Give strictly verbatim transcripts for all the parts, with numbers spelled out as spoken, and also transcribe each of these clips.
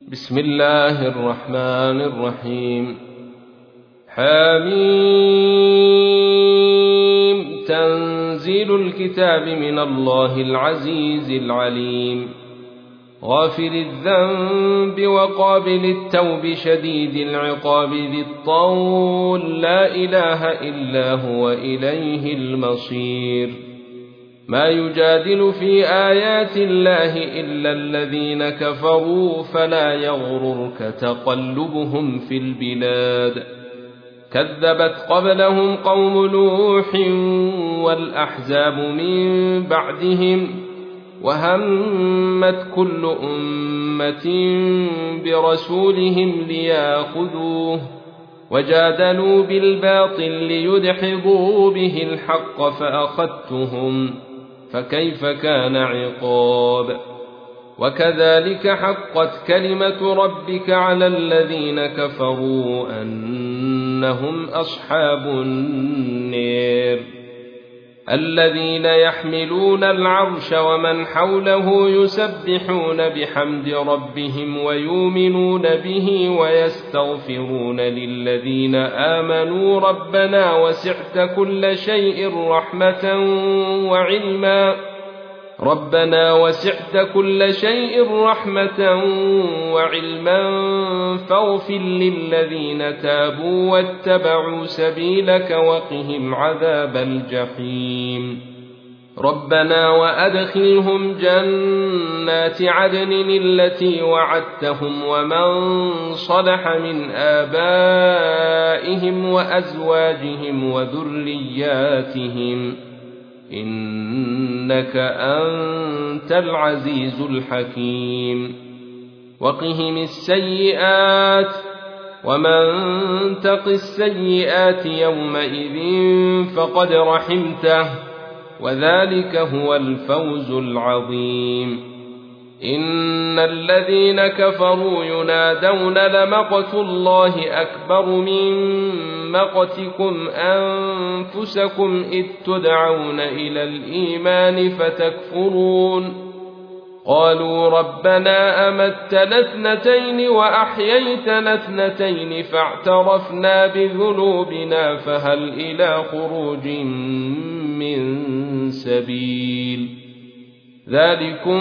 بسم الله الرحمن الرحيم. حميم. تنزيل الكتاب من الله العزيز العليم، غافر الذنب وقابل التوب شديد العقاب ذي الطول، لا إله إلا هو إليه المصير. ما يجادل في آيات الله إلا الذين كفروا، فلا يغررك تقلبهم في البلاد. كذبت قبلهم قوم نوح والأحزاب من بعدهم، وهمت كل أمة برسولهم ليأخذوه، وجادلوا بالباطل ليدحضوا به الحق فأخذتهم، فكيف كان عقاب. وكذلك حقت كلمة ربك على الذين كفروا أنهم أصحاب النار. الذين يحملون العرش ومن حوله يسبحون بحمد ربهم ويؤمنون به ويستغفرون للذين آمنوا ربنا وسعت كل شيء رحمة وعلما ربنا وسعت كل شيء رحمة وعلما فاغفر للذين تابوا واتبعوا سبيلك وقهم عذاب الجحيم. ربنا وأدخلهم جنات عدن التي وعدتهم ومن صلح من آبائهم وأزواجهم وذرياتهم إنك أنت العزيز الحكيم. وقهم السيئات ومن تق السيئات يومئذ فقد رحمته، وذلك هو الفوز العظيم. إن الذين كفروا ينادون لمقت الله أكبر من مقتكم أنفسكم إذ تدعون إلى الإيمان فتكفرون. قالوا ربنا أمتنا اثنتين وأحييتنا اثنتين فاعترفنا بذنوبنا فهل إلى خروج من سبيل. ذلكم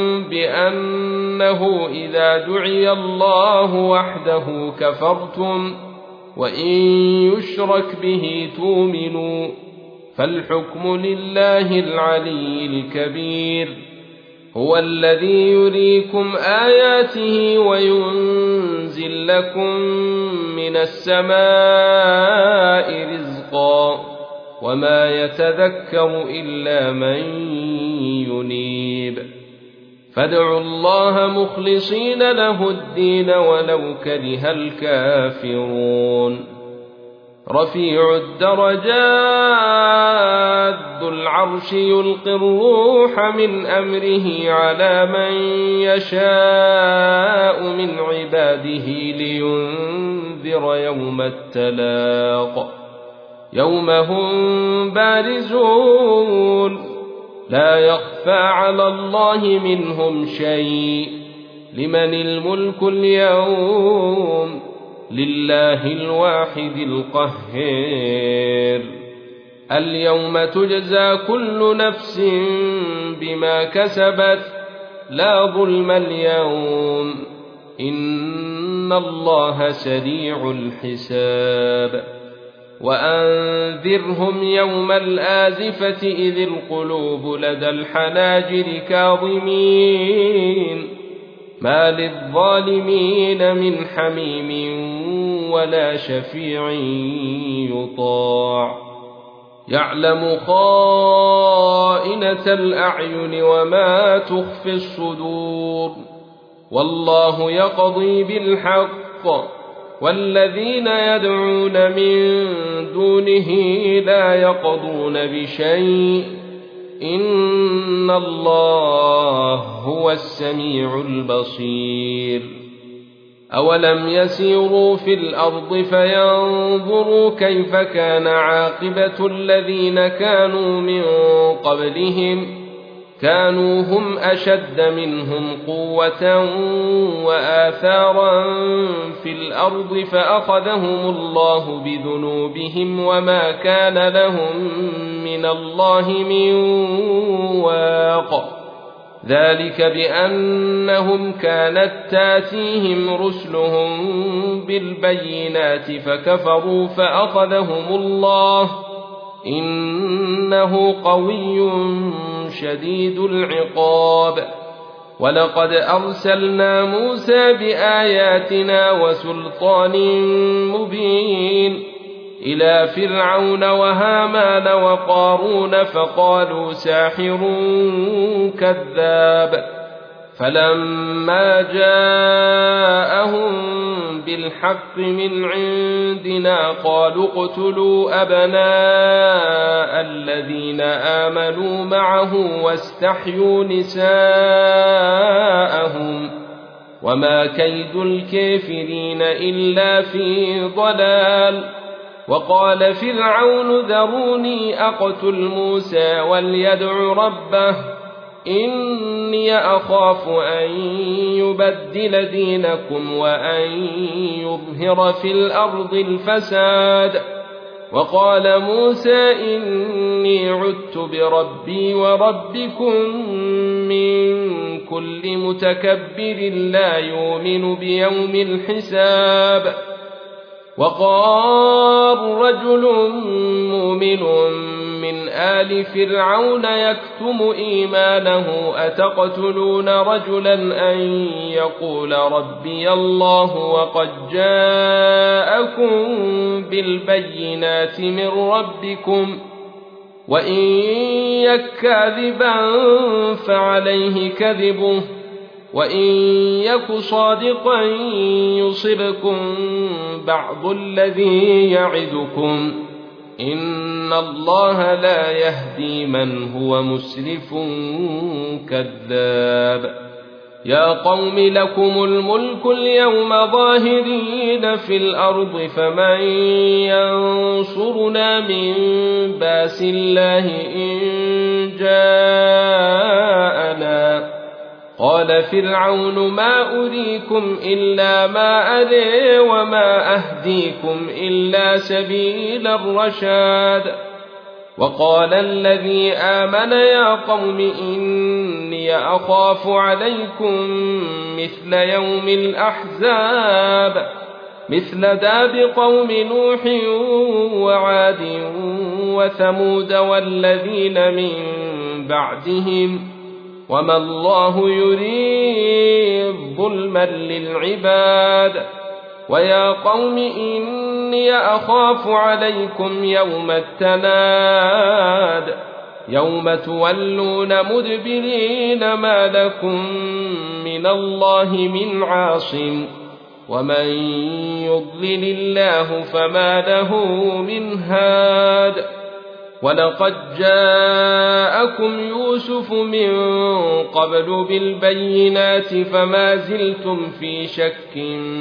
بأنه إذا دعي الله وحده كفرتم وإن يشرك به تؤمنوا، فالحكم لله العلي الكبير. هو الذي يريكم آياته وينزل لكم من السماء رزقا، وما يتذكر إلا من ينيب. فادعوا الله مخلصين له الدين ولو كره الكافرون. رفيع الدرجات ذو العرش يلقي الروح من أمره على من يشاء من عباده لينذر يوم التلاق، يوم هم بارزون لا يخفى على الله منهم شيء. لمن الملك اليوم؟ لله الواحد القهار. اليوم تجزى كل نفس بما كسبت لا ظلم اليوم، إن الله سريع الحساب. وأنذرهم يوم الآزفة إذ القلوب لدى الحناجر كاظمين، ما للظالمين من حميم ولا شفيع يطاع. يعلم خائنة الأعين وما تخفي الصدور، والله يقضي بالحق، والذين يدعون من دونه لا يقضون بشيء، إن الله هو السميع البصير. أولم يسيروا في الأرض فينظروا كيف كان عاقبة الذين كانوا من قبلهم، كانوا هم أشد منهم قوة وآثارا في الأرض فأخذهم الله بذنوبهم وما كان لهم من الله من واق. ذلك بأنهم كانت تاتيهم رسلهم بالبينات فكفروا فأخذهم الله إنه قوي شديد العقاب. ولقد أرسلنا موسى بآياتنا وسلطان مبين إلى فرعون وهامان وقارون فقالوا ساحر كذاب. فلما جاءهم بالحق من عندنا قالوا اقتلوا أبناء الذين آمنوا معه واستحيوا نساءهم وما كيد الكافرين إلا في ضلال. وقال فرعون ذروني أقتل موسى وليدع ربه إني أخاف أن يبدل دينكم وأن يظهر في الأرض الفساد. وقال موسى إني عدت بربي وربكم من كل متكبر لا يؤمن بيوم الحساب. وقال رجل مؤمن من آل فرعون يكتم إيمانه أتقتلون رجلا أن يقول ربي الله وقد جاءكم بالبينات من ربكم وإن يك كاذبا فعليه كذبه وإن يك صادقا يصبكم بعض الذي يعدكم إن الله لا يهدي من هو مسرف كذاب. يا قوم لكم الملك اليوم ظاهرين في الأرض فمن ينصرنا من باس الله إن جاءنا. قال فرعون ما أريكم إلا ما أري وما أهديكم إلا سبيل الرشاد. وقال الذي آمن يا قوم إني أخاف عليكم مثل يوم الأحزاب مثل داب قوم نوح وعاد وثمود والذين من بعدهم وما الله يريد ظلما للعباد. ويا قوم إني أخاف عليكم يوم التناد يوم تولون مدبرين ما لكم من الله من عاصم ومن يضلل الله فما له من هاد. ولقد جاءكم يوسف من قبل بالبينات فما زلتم في شك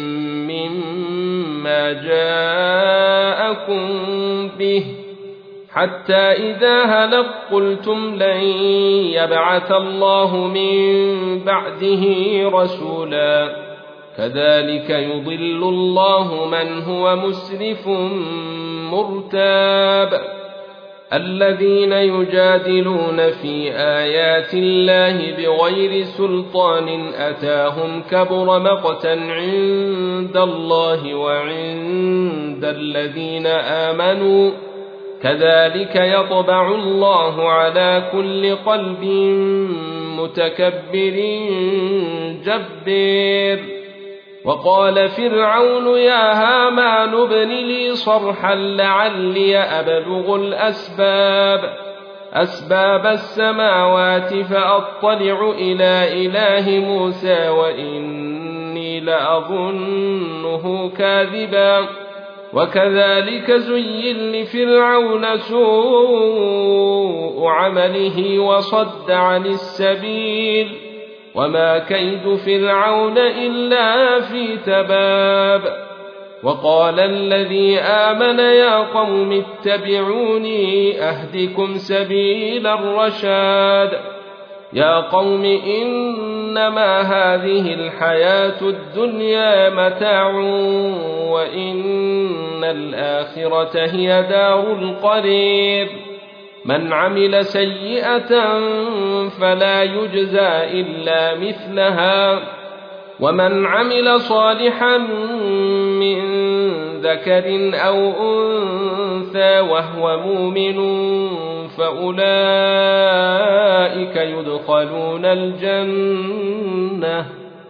مما جاءكم به حتى إذا هلك قلتم لن يبعث الله من بعده رسولا كذلك يضل الله من هو مسرف مرتاب. الذين يجادلون في آيات الله بغير سلطان أتاهم كبر مقتا عند الله وعند الذين آمنوا كذلك يطبع الله على كل قلب متكبر جبار. وقال فرعون يا هامان ابن لي صرحا لعلي أبلغ الأسباب أسباب السماوات فأطلع إلى إله موسى وإني لأظنه كاذبا. وكذلك زين لفرعون سوء عمله وصد عن السبيل وما كيد فرعون إلا في تباب. وقال الذي آمن يا قوم اتبعوني أهدكم سبيل الرشاد. يا قوم إنما هذه الحياة الدنيا متاع وإن الآخرة هي دار القرير من عمل سيئة فلا يجزى إلا مثلها ومن عمل صالحا من ذكر أو أنثى وهو مؤمن فأولئك يدخلون الجنة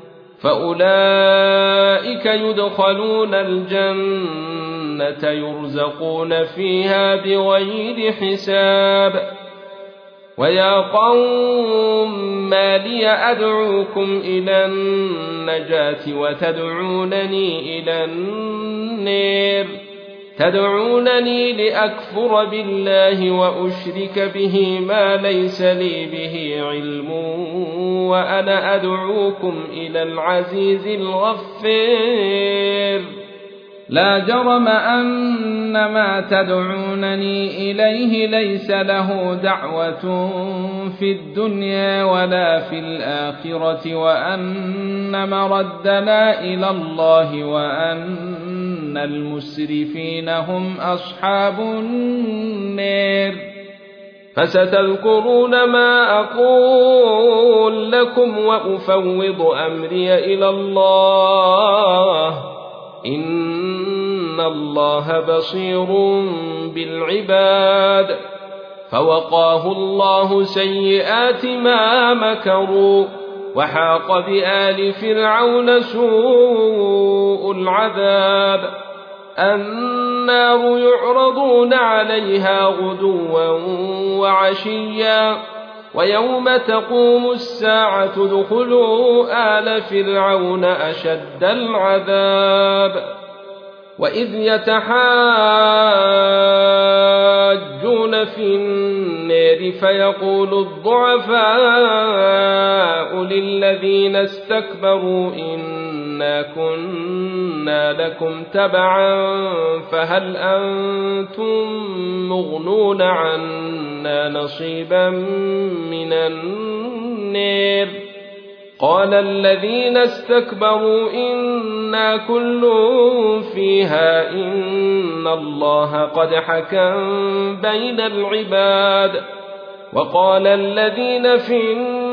فأولئك يدخلون الجنة يرزقون فيها بغير حساب ويا قوم ما لي أدعوكم إلى النجاة وتدعونني إلى النار تدعونني لأكفر بالله وأشرك به ما ليس لي به علم وأنا أدعوكم إلى العزيز الغفار لا جرم أن ما تدعونني إليه ليس له دعوة في الدنيا ولا في الآخرة وأن مردنا إلى الله وأن المسرفين هم أصحاب النار فستذكرون ما أقول لكم وأفوض أمري إلى الله إن الله بصير بالعباد فوقاه الله سيئات ما مكروا وحاق بآل فرعون سوء العذاب النار يعرضون عليها غدوا وعشيا ويوم تقوم الساعة ادخلوا آل فرعون أشد العذاب وإذ يتحاجون في النار فيقول الضعفاء للذين استكبروا إنا كنا لكم تبعا فهل أنتم مغنون عنا نصيبا من النار قال الذين استكبروا إنا كل فيها إن الله قد حكم بين العباد وقال الذين في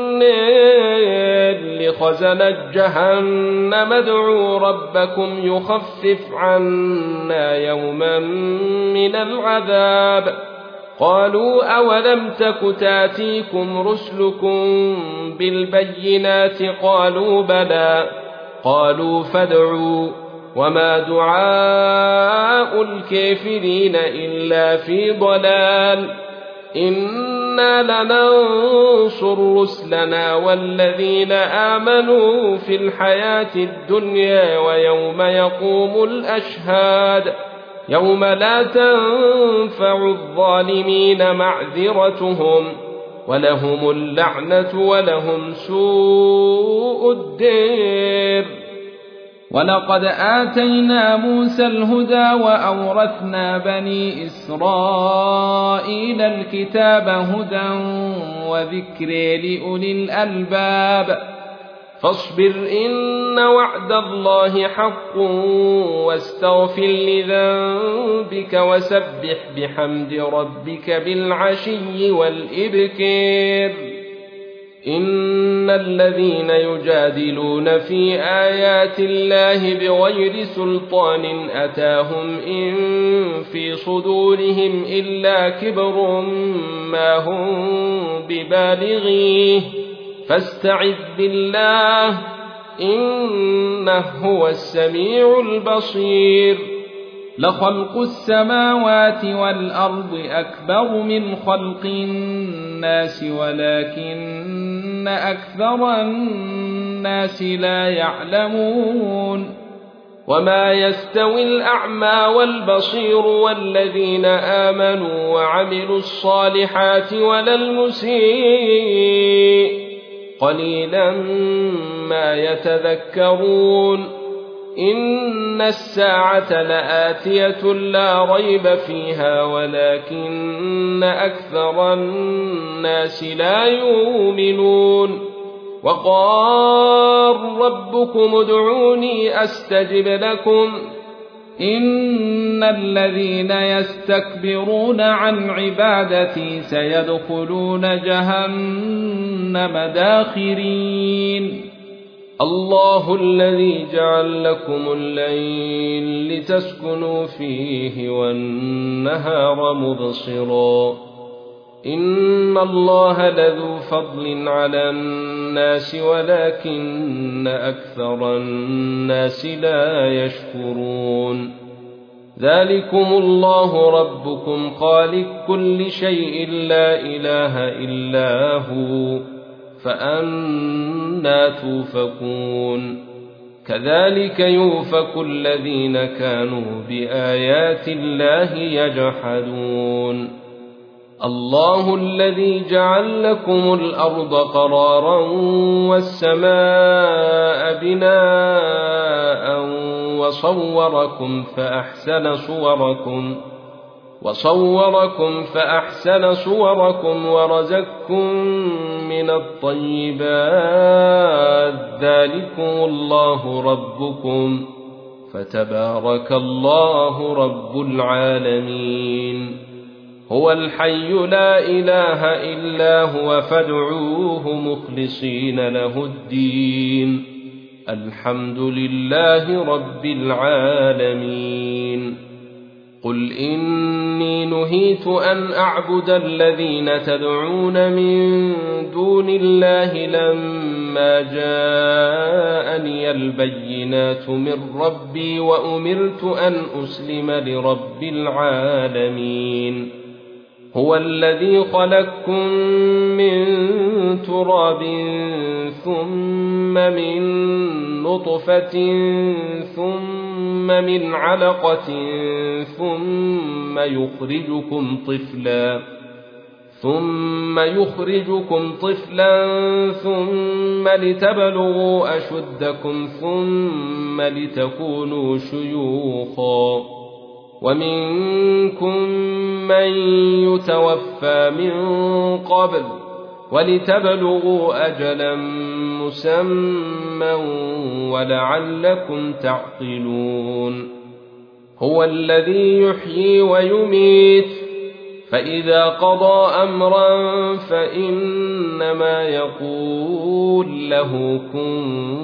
النار لخزنة جهنم ادعوا ربكم يخفف عنا يوما من العذاب قالوا أولم تك تاتيكم رسلكم بالبينات قالوا بلى قالوا فادعوا وما دعاء الكافرين إلا في ضلال إنا لننصر رسلنا والذين آمنوا في الحياة الدنيا ويوم يقوم الأشهاد يوم لا تنفع الظالمين معذرتهم ولهم اللعنة ولهم سوء الدير ولقد آتينا موسى الهدى وأورثنا بني إسرائيل الكتاب هدى وذكر لأولي الألباب فاصبر إن وعد الله حق واستغفر لذنبك وسبح بحمد ربك بالعشي والإبكار إن الذين يجادلون في آيات الله بغير سلطان أتاهم إن في صدورهم إلا كبر ما هم ببالغيه فاستعذ بالله إنه هو السميع البصير لخلق السماوات والأرض أكبر من خلق الناس ولكن أكثر الناس لا يعلمون وما يستوي الأعمى والبصير والذين آمنوا وعملوا الصالحات ولا المسيء قليلا ما يتذكرون إن الساعة لآتية لا ريب فيها ولكن أكثر الناس لا يؤمنون وقال ربكم ادعوني أستجب لكم إن الذين يستكبرون عن عبادتي سيدخلون جهنم داخرين الله الذي جعل لكم الليل لتسكنوا فيه والنهار مبصرا إن الله لذو فضل على الناس ولكن أكثر الناس لا يشكرون ذلكم الله ربكم خالق كل شيء لا إله إلا هو فأنى توفكون كذلك يؤفك الذين كانوا بآيات الله يجحدون الله الذي جعل لكم الأرض قرارا والسماء بناء وصوركم فأحسن صوركم وصوركم فأحسن صوركم ورزقكم من الطيبات ذلكم الله ربكم فتبارك الله رب العالمين هو الحي لا إله إلا هو فادعوه مخلصين له الدين الحمد لله رب العالمين قل إني نهيت أن أعبد الذين تدعون من دون الله لما جاءني البينات من ربي وأمرت أن أسلم لرب العالمين هو الذي خلقكم من تراب ثم من نطفة ثم من علقة ثم يخرجكم طفلا ثم يخرجكم طفلا ثم لتبلغوا أشدكم ثم لتكونوا شيوخا ومنكم من يتوفى من قبل ولتبلغوا أجلا مسمى ولعلكم تعقلون هو الذي يحيي ويميت فإذا قضى أمرا فإنما يقول له كن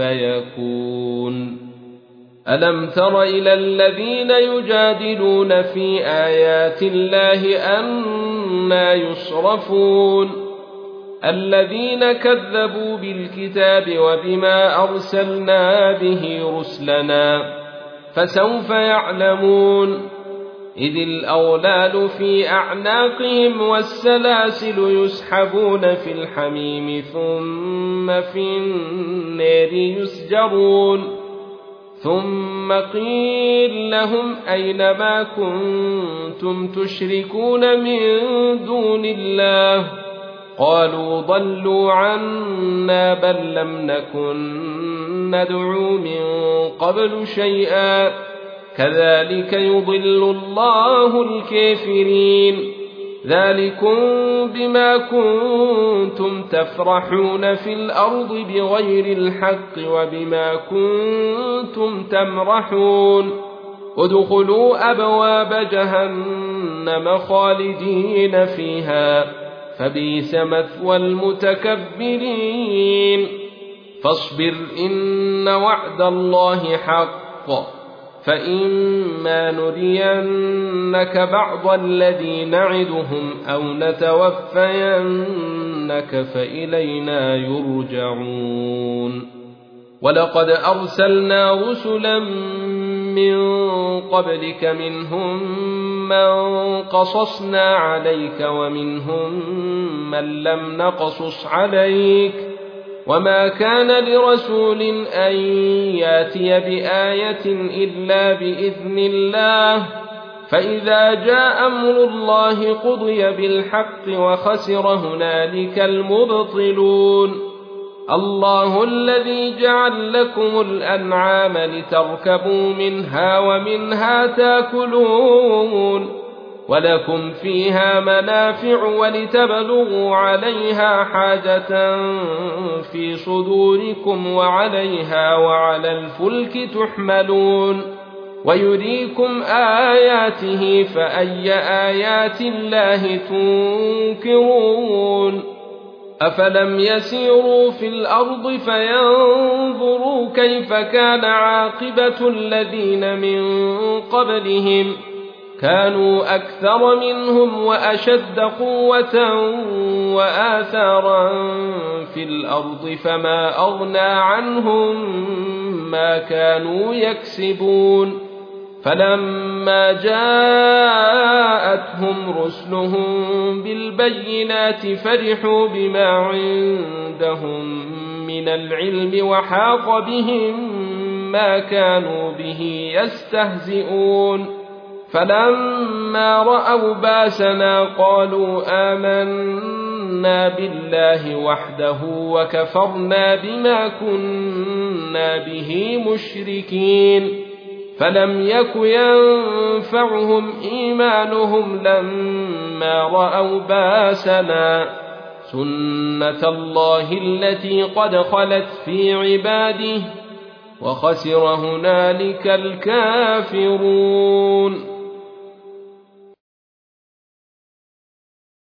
فيكون ألم تر إلى الذين يجادلون في آيات الله أنى يصرفون الذين كذبوا بالكتاب وبما أرسلنا به رسلنا فسوف يعلمون إذ الأغلال في أعناقهم والسلاسل يسحبون في الحميم ثم في النار يسجرون ثم قيل لهم أين ما كنتم تشركون من دون الله قالوا ضلوا عنا بل لم نكن ندعو من قبل شيئا كذلك يضل الله الكافرين ذلكم بما كنتم تفرحون في الأرض بغير الحق وبما كنتم تمرحون ادخلوا أبواب جهنم خالدين فيها فبئس مثوى المتكبرين فاصبر إن وعد الله حق فإما نرينك بعض الذي نعدهم أو نتوفينك فإلينا يرجعون ولقد أرسلنا رسلا من قبلك منهم من قصصنا عليك ومنهم من لم نقصص عليك وما كان لرسول أن ياتي بآية إلا بإذن الله فإذا جاء أمر الله قضي بالحق وخسر هنالك المبطلون الله الذي جعل لكم الأنعام لتركبوا منها ومنها تاكلون ولكم فيها منافع ولتبلغوا عليها حاجة في صدوركم وعليها وعلى الفلك تحملون ويريكم آياته فأي آيات الله تنكرون أفلم يسيروا في الأرض فينظروا كيف كان عاقبة الذين من قبلهم كانوا أكثر منهم وأشد قوة وآثارا في الأرض فما أغنى عنهم ما كانوا يكسبون فلما جاءتهم رسلهم بالبينات فرحوا بما عندهم من العلم وحاق بهم ما كانوا به يستهزئون فلما رأوا باسنا قالوا آمنا بالله وحده وكفرنا بما كنا به مشركين فلم يك ينفعهم إيمانهم لما رأوا باسنا سنة الله التي قد خلت في عباده وخسر هنالك الكافرون